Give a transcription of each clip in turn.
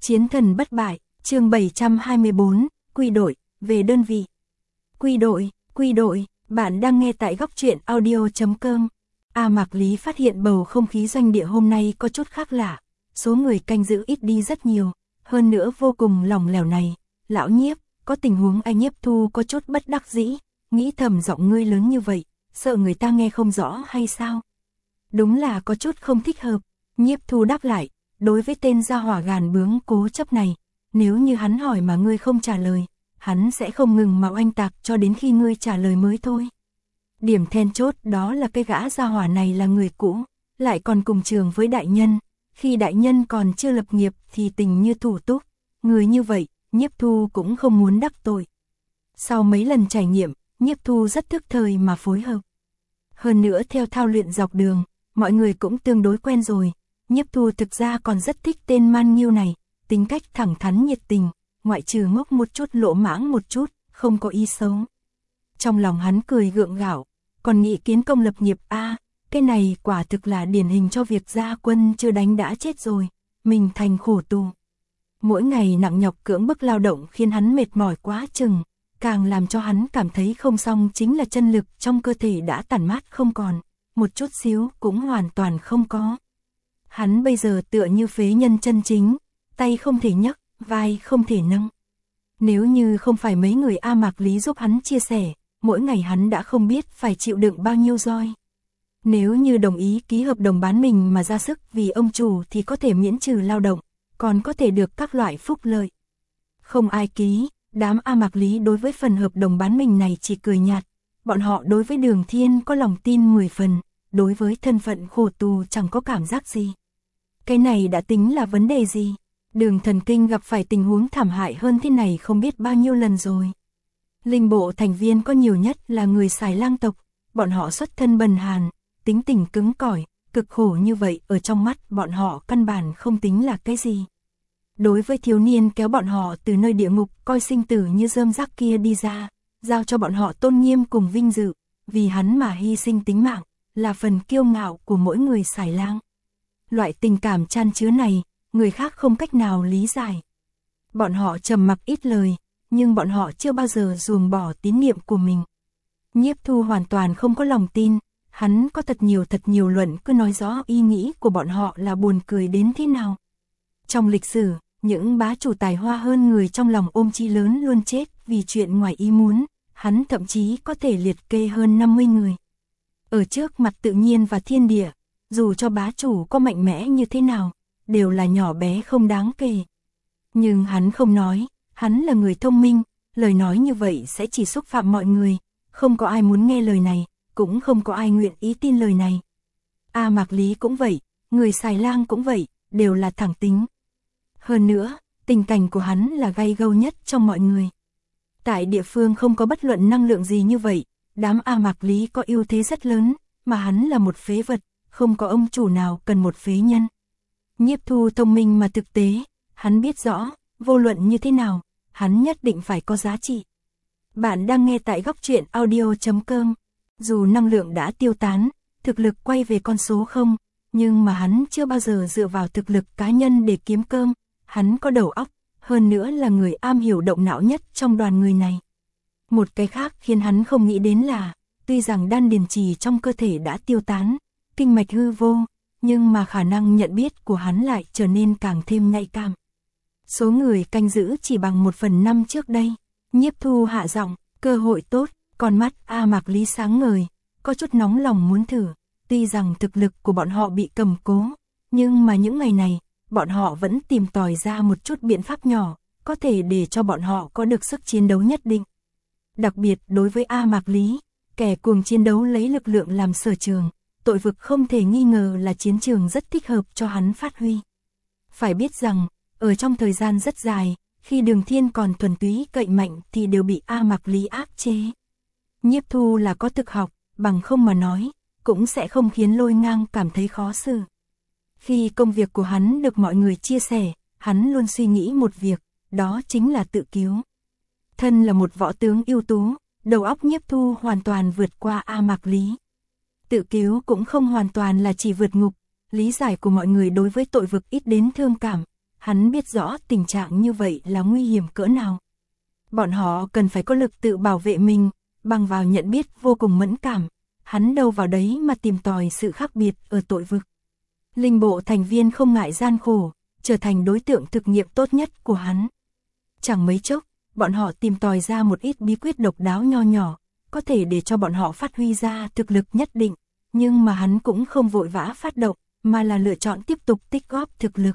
Chiến thần bất bại, chương 724, quy đội, về đơn vị. Quy đội, bạn đang nghe tại góc truyện audio.com. Mạc Lý phát hiện bầu không khí doanh địa hôm nay có chút khác lạ, số người canh giữ ít đi rất nhiều, hơn nữa vô cùng lỏng lẻo này. Lão Nhiếp, có tình huống anh Nhiếp Thu có chút bất đắc dĩ, nghĩ thầm giọng ngươi lớn như vậy, sợ người ta nghe không rõ hay sao? Đúng là có chút không thích hợp. Nhiếp Thu đáp lại, đối với tên gia hỏa gàn bướng cố chấp này, nếu như hắn hỏi mà ngươi không trả lời, hắn sẽ không ngừng mà oanh tạc cho đến khi ngươi trả lời mới thôi. Điểm then chốt đó là cái gã gia hỏa này là người cũ, lại còn cùng trường với đại nhân, khi đại nhân còn chưa lập nghiệp thì tình như thủ túc, người như vậy, Nhiếp Thu cũng không muốn đắc tội. Sau mấy lần trải nghiệm, Nhiếp Thu rất thức thời mà phối hợp. Hơn nữa theo thao luyện dọc đường, mọi người cũng tương đối quen rồi. Nhiếp Thu thực ra còn rất thích tên Man Nghiêu này, tính cách thẳng thắn nhiệt tình, ngoại trừ ngốc một chút lỗ mãng một chút, không có ý xấu. Trong lòng hắn cười gượng gạo, còn nghĩ kiến công lập nghiệp cái này quả thực là điển hình cho việc gia quân chưa đánh đã chết rồi, mình thành khổ tù. Mỗi ngày nặng nhọc cưỡng bức lao động khiến hắn mệt mỏi quá chừng, càng làm cho hắn cảm thấy không xong chính là chân lực trong cơ thể đã tản mát không còn, một chút xíu cũng hoàn toàn không có. Hắn bây giờ tựa như phế nhân chân chính, tay không thể nhấc, vai không thể nâng. Nếu như không phải mấy người Mạc Lý giúp hắn chia sẻ, mỗi ngày hắn đã không biết phải chịu đựng bao nhiêu roi. Nếu như đồng ý ký hợp đồng bán mình mà ra sức vì ông chủ thì có thể miễn trừ lao động, còn có thể được các loại phúc lợi. Không ai ký, đám Mạc Lý đối với phần hợp đồng bán mình này chỉ cười nhạt, bọn họ đối với Đường Thiên có lòng tin 10 phần, đối với thân phận khổ tù chẳng có cảm giác gì. Cái này đã tính là vấn đề gì? Đường Thần Kinh gặp phải tình huống thảm hại hơn thế này không biết bao nhiêu lần rồi. Linh bộ thành viên có nhiều nhất là người Xài Lang tộc, bọn họ xuất thân bần hàn, tính tình cứng cỏi, cực khổ như vậy ở trong mắt bọn họ căn bản không tính là cái gì. Đối với thiếu niên kéo bọn họ từ nơi địa ngục coi sinh tử như rơm rác kia đi ra, giao cho bọn họ tôn nghiêm cùng vinh dự, vì hắn mà hy sinh tính mạng, là phần kiêu ngạo của mỗi người Xài Lang. Loại tình cảm chan chứa này, người khác không cách nào lý giải. Bọn họ trầm mặc ít lời, nhưng bọn họ chưa bao giờ ruồng bỏ tín niệm của mình. Nhiếp Thu hoàn toàn không có lòng tin, hắn có thật nhiều luận cứ nói rõ ý nghĩ của bọn họ là buồn cười đến thế nào. Trong lịch sử, những bá chủ tài hoa hơn người trong lòng ôm chí lớn luôn chết vì chuyện ngoài ý muốn, hắn thậm chí có thể liệt kê hơn 50 người. Ở trước mặt tự nhiên và thiên địa, dù cho bá chủ có mạnh mẽ như thế nào, đều là nhỏ bé không đáng kể. Nhưng hắn không nói, hắn là người thông minh, lời nói như vậy sẽ chỉ xúc phạm mọi người, không có ai muốn nghe lời này, cũng không có ai nguyện ý tin lời này. Mạc Lý cũng vậy, người Xài Lang cũng vậy, đều là thẳng tính. Hơn nữa, tình cảnh của hắn là gay gâu nhất trong mọi người. Tại địa phương không có bất luận năng lượng gì như vậy, đám Mạc Lý có ưu thế rất lớn, mà hắn là một phế vật, không có ông chủ nào cần một phế nhân. Nhiếp Thu thông minh mà thực tế, hắn biết rõ, vô luận như thế nào, hắn nhất định phải có giá trị. Bạn đang nghe tại góc truyện audio.com. Dù năng lượng đã tiêu tán, thực lực quay về con số 0, nhưng mà hắn chưa bao giờ dựa vào thực lực cá nhân để kiếm cơm, hắn có đầu óc, hơn nữa là người am hiểu động não nhất trong đoàn người này. Một cái khác khiến hắn không nghĩ đến là, tuy rằng đan điền trì trong cơ thể đã tiêu tán, kinh mạch hư vô, nhưng mà khả năng nhận biết của hắn lại trở nên càng thêm nhạy cảm. Số người canh giữ chỉ bằng 1/5 trước đây. Nhiếp Thu hạ giọng, cơ hội tốt, con mắt Mạc Lý sáng ngời, có chút nóng lòng muốn thử. Tuy rằng thực lực của bọn họ bị cầm cố, nhưng mà những ngày này, bọn họ vẫn tìm tòi ra một chút biện pháp nhỏ, có thể để cho bọn họ có được sức chiến đấu nhất định. Đặc biệt đối với Mạc Lý, kẻ cuồng chiến đấu lấy lực lượng làm sở trường, tội vực không thể nghi ngờ là chiến trường rất thích hợp cho hắn phát huy. Phải biết rằng, ở trong thời gian rất dài, khi Đường Thiên còn thuần túy cậy mạnh thì đều bị Mạc Lý áp chế. Nhiếp Thu là có thực học, bằng không mà nói, cũng sẽ không khiến Lôi Ngang cảm thấy khó xử. Khi công việc của hắn được mọi người chia sẻ, hắn luôn suy nghĩ một việc, đó chính là tự cứu. Thân là một võ tướng ưu tú, đầu óc Nhiếp Thu hoàn toàn vượt qua Mạc Lý. Tự cứu cũng không hoàn toàn là chỉ vượt ngục, lý giải của mọi người đối với tội vực ít đến thương cảm, Hắn biết rõ tình trạng như vậy là nguy hiểm cỡ nào. Bọn họ cần phải có lực tự bảo vệ mình, bằng vào nhận biết vô cùng mẫn cảm. Hắn đâu vào đấy mà tìm tòi sự khác biệt ở tội vực. Linh bộ thành viên không ngại gian khổ, trở thành đối tượng thực nghiệm tốt nhất của hắn. Chẳng mấy chốc, bọn họ tìm tòi ra một ít bí quyết độc đáo nho nhỏ, có thể để cho bọn họ phát huy ra thực lực nhất định, nhưng mà hắn cũng không vội vã phát động, mà là lựa chọn tiếp tục tích góp thực lực.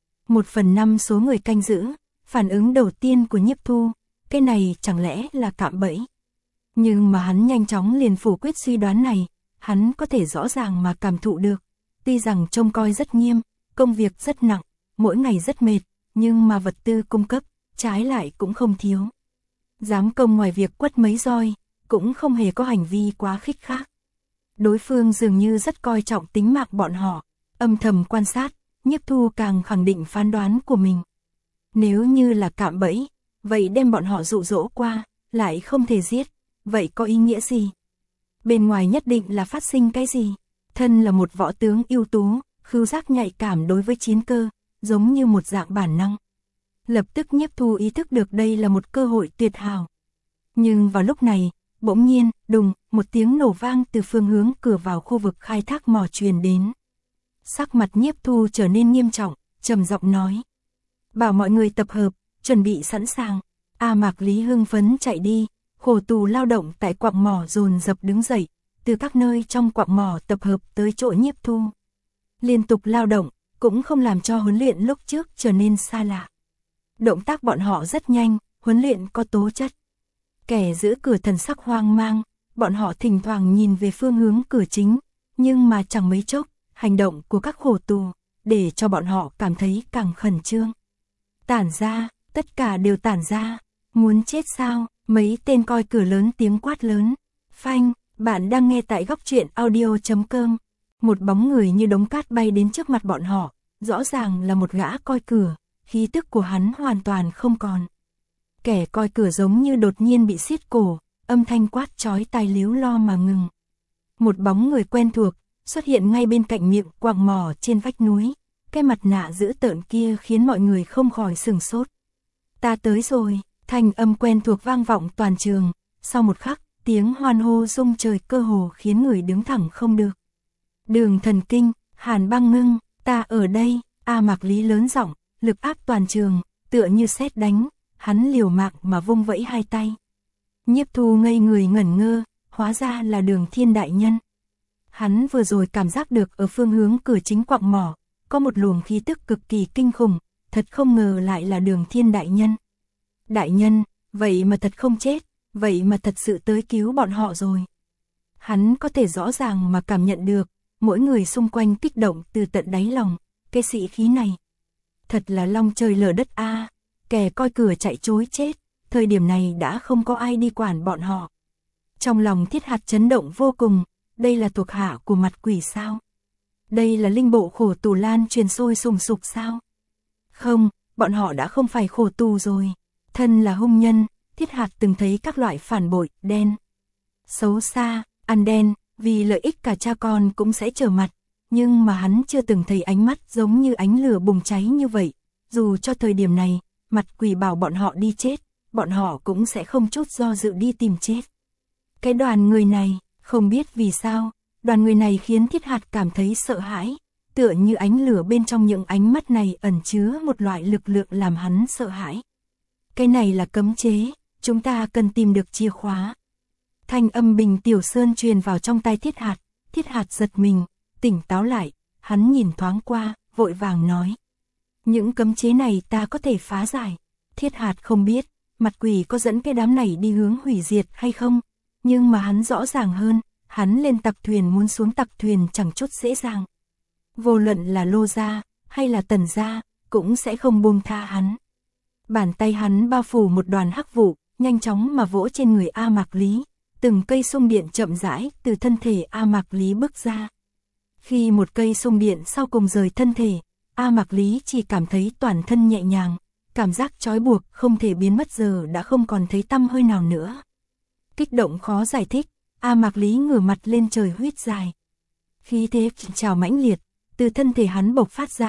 1/5 số người canh giữ, phản ứng đầu tiên của Nhiếp Thu, cái này chẳng lẽ là cạm bẫy. Nhưng mà hắn nhanh chóng liền phủ quyết suy đoán này, hắn có thể rõ ràng mà cảm thụ được. Tuy rằng trông coi rất nghiêm, công việc rất nặng, mỗi ngày rất mệt, nhưng mà vật tư cung cấp, trái lại cũng không thiếu. Giám công ngoài việc quất mấy roi, cũng không hề có hành vi quá khích khác. Đối phương dường như rất coi trọng tính mạng bọn họ, âm thầm quan sát, Nhiếp Thu càng khẳng định phán đoán của mình. Nếu như là cạm bẫy, vậy đem bọn họ dụ dỗ qua, lại không thể giết, vậy có ý nghĩa gì? Bên ngoài nhất định là phát sinh cái gì? Thân là một võ tướng ưu tú, khứu giác nhạy cảm đối với chiến cơ, giống như một dạng bản năng. Lập tức Nhiếp Thu ý thức được đây là một cơ hội tuyệt hảo. Nhưng vào lúc này, bỗng nhiên, đùng, một tiếng nổ vang từ phương hướng cửa vào khu vực khai thác mỏ truyền đến. Sắc mặt Nhiếp Thu trở nên nghiêm trọng, trầm giọng nói. Bảo mọi người tập hợp, chuẩn bị sẵn sàng. A Mạc Lý hưng phấn chạy đi, khổ tù lao động tại quặng mỏ dồn dập đứng dậy, từ các nơi trong quặng mỏ tập hợp tới chỗ Nhiếp Thu. Liên tục lao động, cũng không làm cho huấn luyện lúc trước trở nên xa lạ. Động tác bọn họ rất nhanh, huấn luyện có tố chất. Kẻ giữ cửa thần sắc hoang mang, bọn họ thỉnh thoảng nhìn về phương hướng cửa chính, nhưng mà chẳng mấy chốc, hành động của các khổ tù, để cho bọn họ cảm thấy càng khẩn trương. Tản ra, tất cả đều tản ra, muốn chết sao, mấy tên coi cửa lớn tiếng quát lớn. Phanh, bạn đang nghe tại góc truyện audio.com. Một bóng người như đống cát bay đến trước mặt bọn họ, rõ ràng là một gã coi cửa, khí tức của hắn hoàn toàn không còn. Kẻ coi cửa giống như đột nhiên bị siết cổ, âm thanh quát chói tai líu lo mà ngừng. Một bóng người quen thuộc, xuất hiện ngay bên cạnh miệng quặng mỏ trên vách núi, cái mặt nạ dữ tợn kia khiến mọi người không khỏi sửng sốt. Ta tới rồi, thanh âm quen thuộc vang vọng toàn trường, sau một khắc, tiếng hoan hô rung trời cơ hồ khiến người đứng thẳng không được. Đường Thần Kinh, Hàn Băng Ngưng, ta ở đây, A Mạc Lý lớn giọng, lực áp toàn trường, tựa như sét đánh, hắn liều mạng mà vung vẫy hai tay. Nhiếp Thu ngây người ngẩn ngơ, hóa ra là Đường Thiên đại nhân. Hắn vừa rồi cảm giác được ở phương hướng cửa chính quặng mỏ, có một luồng khí tức cực kỳ kinh khủng, thật không ngờ lại là Đường Thiên đại nhân. Đại nhân, vậy mà thật không chết, vậy mà thật sự tới cứu bọn họ rồi. Hắn có thể rõ ràng mà cảm nhận được, mỗi người xung quanh kích động từ tận đáy lòng, cái sĩ khí này. Thật là long trời lở đất a, kẻ coi cửa chạy trối chết, thời điểm này đã không có ai đi quản bọn họ. Trong lòng Thiết Hạt chấn động vô cùng, đây là thuộc hạ của mặt quỷ sao? Đây là linh bộ khổ tù lan truyền sôi sùng sục sao? Không, bọn họ đã không phải khổ tù rồi. Thân là hung nhân, Thiết Hạt từng thấy các loại phản bội, đen, xấu xa, ăn đen, vì lợi ích cả cha con cũng sẽ trở mặt. Nhưng mà hắn chưa từng thấy ánh mắt giống như ánh lửa bùng cháy như vậy. Dù cho thời điểm này, mặt quỷ bảo bọn họ đi chết, bọn họ cũng sẽ không chút do dự đi tìm chết. Cái đoàn người này, không biết vì sao, đoàn người này khiến Thiết Hạt cảm thấy sợ hãi, tựa như ánh lửa bên trong những ánh mắt này ẩn chứa một loại lực lượng làm hắn sợ hãi. Cái này là cấm chế, chúng ta cần tìm được chìa khóa. Thanh âm Bình Tiểu Sơn truyền vào trong tai Thiết Hạt giật mình, tỉnh táo lại, hắn nhìn thoáng qua, vội vàng nói. Những cấm chế này ta có thể phá giải. Thiết Hạt không biết, mặt quỷ có dẫn cái đám này đi hướng hủy diệt hay không, nhưng mà hắn rõ ràng hơn, hắn lên tặc thuyền muốn xuống tặc thuyền chẳng chút dễ dàng. Vô luận là Lô gia hay là Tần gia, cũng sẽ không buông tha hắn. Bàn tay hắn bao phủ một đoàn hắc vụ, nhanh chóng mà vỗ trên người A Mạc Lý, từng cây xung điện chậm rãi từ thân thể A Mạc Lý bước ra. Khi một cây xung điện sau cùng rời thân thể, A Mạc Lý chỉ cảm thấy toàn thân nhẹ nhàng, cảm giác trói buộc không thể biến mất giờ đã không còn thấy tăm hơi nào nữa. Kích động khó giải thích, A Mạc Lý ngửa mặt lên trời huýt dài. Khí thế trào mãnh liệt, từ thân thể hắn bộc phát ra,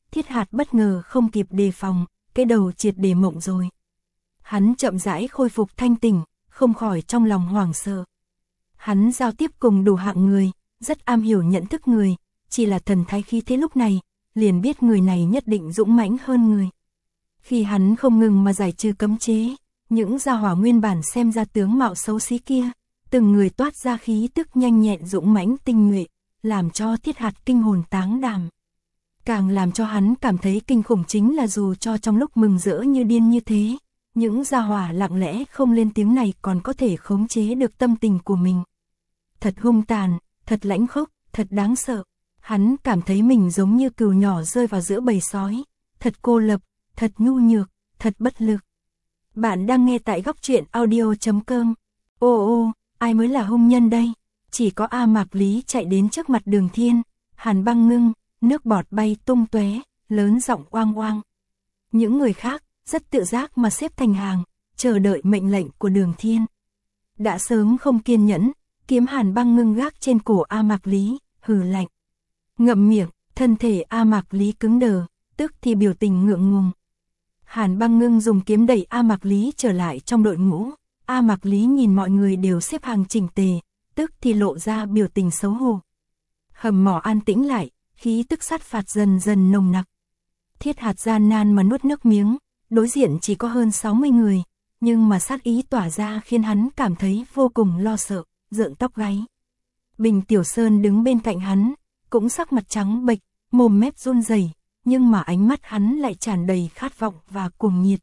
Thiết Hạt bất ngờ không kịp đề phòng, cái đầu triệt để mộng rồi. Hắn chậm rãi khôi phục thanh tỉnh, không khỏi trong lòng hoảng sợ. Hắn giao tiếp cùng đủ hạng người, rất am hiểu nhận thức người, chỉ là thần thái khí thế lúc này, liền biết người này nhất định dũng mãnh hơn người. Khi hắn không ngừng mà giải trừ cấm chế, những gia hỏa nguyên bản xem ra tướng mạo xấu xí kia, từng người toát ra khí tức nhanh nhẹn dũng mãnh tinh nhuệ, làm cho Thiết Hạt kinh hồn táng đảm. Càng làm cho hắn cảm thấy kinh khủng chính là dù cho trong lúc mừng rỡ như điên như thế, những gia hỏa lặng lẽ không lên tiếng này còn có thể khống chế được tâm tình của mình. Thật hung tàn, thật lãnh khốc, thật đáng sợ. Hắn cảm thấy mình giống như cừu nhỏ rơi vào giữa bầy sói, thật cô lập, thật nhu nhược, thật bất lực. Bạn đang nghe tại góc truyện audio.com. Ô, ai mới là hung nhân đây? Chỉ có A Mạc Lý chạy đến trước mặt Đường Thiên, Hàn Băng ngưng, nước bọt bay tung tóe, lớn giọng oang oang. Những người khác rất tự giác mà xếp thành hàng, chờ đợi mệnh lệnh của Đường Thiên. Đã sớm không kiên nhẫn, kiếm Hàn Băng ngưng gác trên cổ A Mạc Lý, hừ lạnh. Ngậm miệng, thân thể A Mạc Lý cứng đờ, tức thì biểu tình ngượng ngùng. Hàn Băng ngưng dùng kiếm đẩy A Mạc Lý trở lại trong đội ngũ. A Mạc Lý nhìn mọi người đều xếp hàng chỉnh tề, tức thì lộ ra biểu tình xấu hổ. Hầm mỏ an tĩnh lại, khí tức sát phạt dần dần nồng nặc. Thiết Hạt gian nan mà nuốt nước miếng, đối diện chỉ có hơn 60 người, nhưng mà sát ý tỏa ra khiến hắn cảm thấy vô cùng lo sợ, rợn tóc gáy. Bình Tiểu Sơn đứng bên cạnh hắn, cũng sắc mặt trắng bệch, mồm mép run rẩy, nhưng mà ánh mắt hắn lại tràn đầy khát vọng và cuồng nhiệt.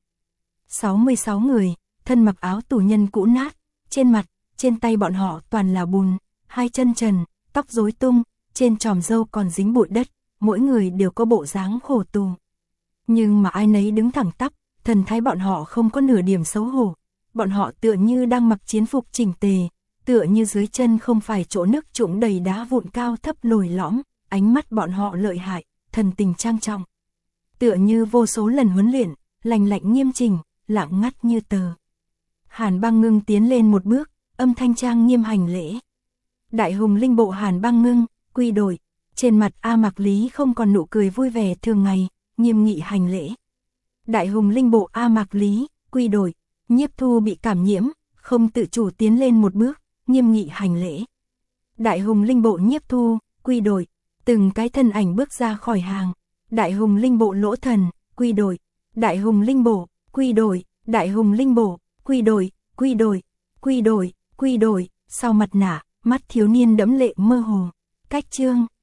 66 người, thân mặc áo tù nhân cũ nát, trên mặt, trên tay bọn họ toàn là bùn, hai chân trần, tóc rối tung, trên tròm râu còn dính bụi đất, mỗi người đều có bộ dáng khổ tù. Nhưng mà ai nấy đứng thẳng tắp, thần thái bọn họ không có nửa điểm xấu hổ, bọn họ tựa như đang mặc chiến phục chỉnh tề, tựa như dưới chân không phải chỗ nước trũng đầy đá vụn cao thấp lồi lõm, ánh mắt bọn họ lợi hại, thần tình trang trọng. Tựa như vô số lần huấn luyện, lành lạnh nghiêm chỉnh, lặng ngắt như tờ. Hàn Băng ngưng tiến lên một bước, âm thanh trang nghiêm hành lễ. Đại hùng linh bộ Hàn Băng ngưng, quy đổi. Trên mặt A Mạc Lý không còn nụ cười vui vẻ thường ngày, nghiêm nghị hành lễ. Đại hùng linh bộ A Mạc Lý, quy đổi. Nhiếp Thu bị cảm nhiễm, không tự chủ tiến lên một bước, nghiêm nghị hành lễ. Đại hùng linh bộ Nhiếp Thu, quy đổi. Từng cái thân ảnh bước ra khỏi hàng. Đại hùng linh bộ Lỗ Thần, quy đổi. Đại hùng linh bộ, quy đổi. Đại hùng linh bộ, quy đổi, quy đổi, quy đổi, quy đổi. Sau mặt nạ, mắt thiếu niên đẫm lệ mơ hồ. Cách chương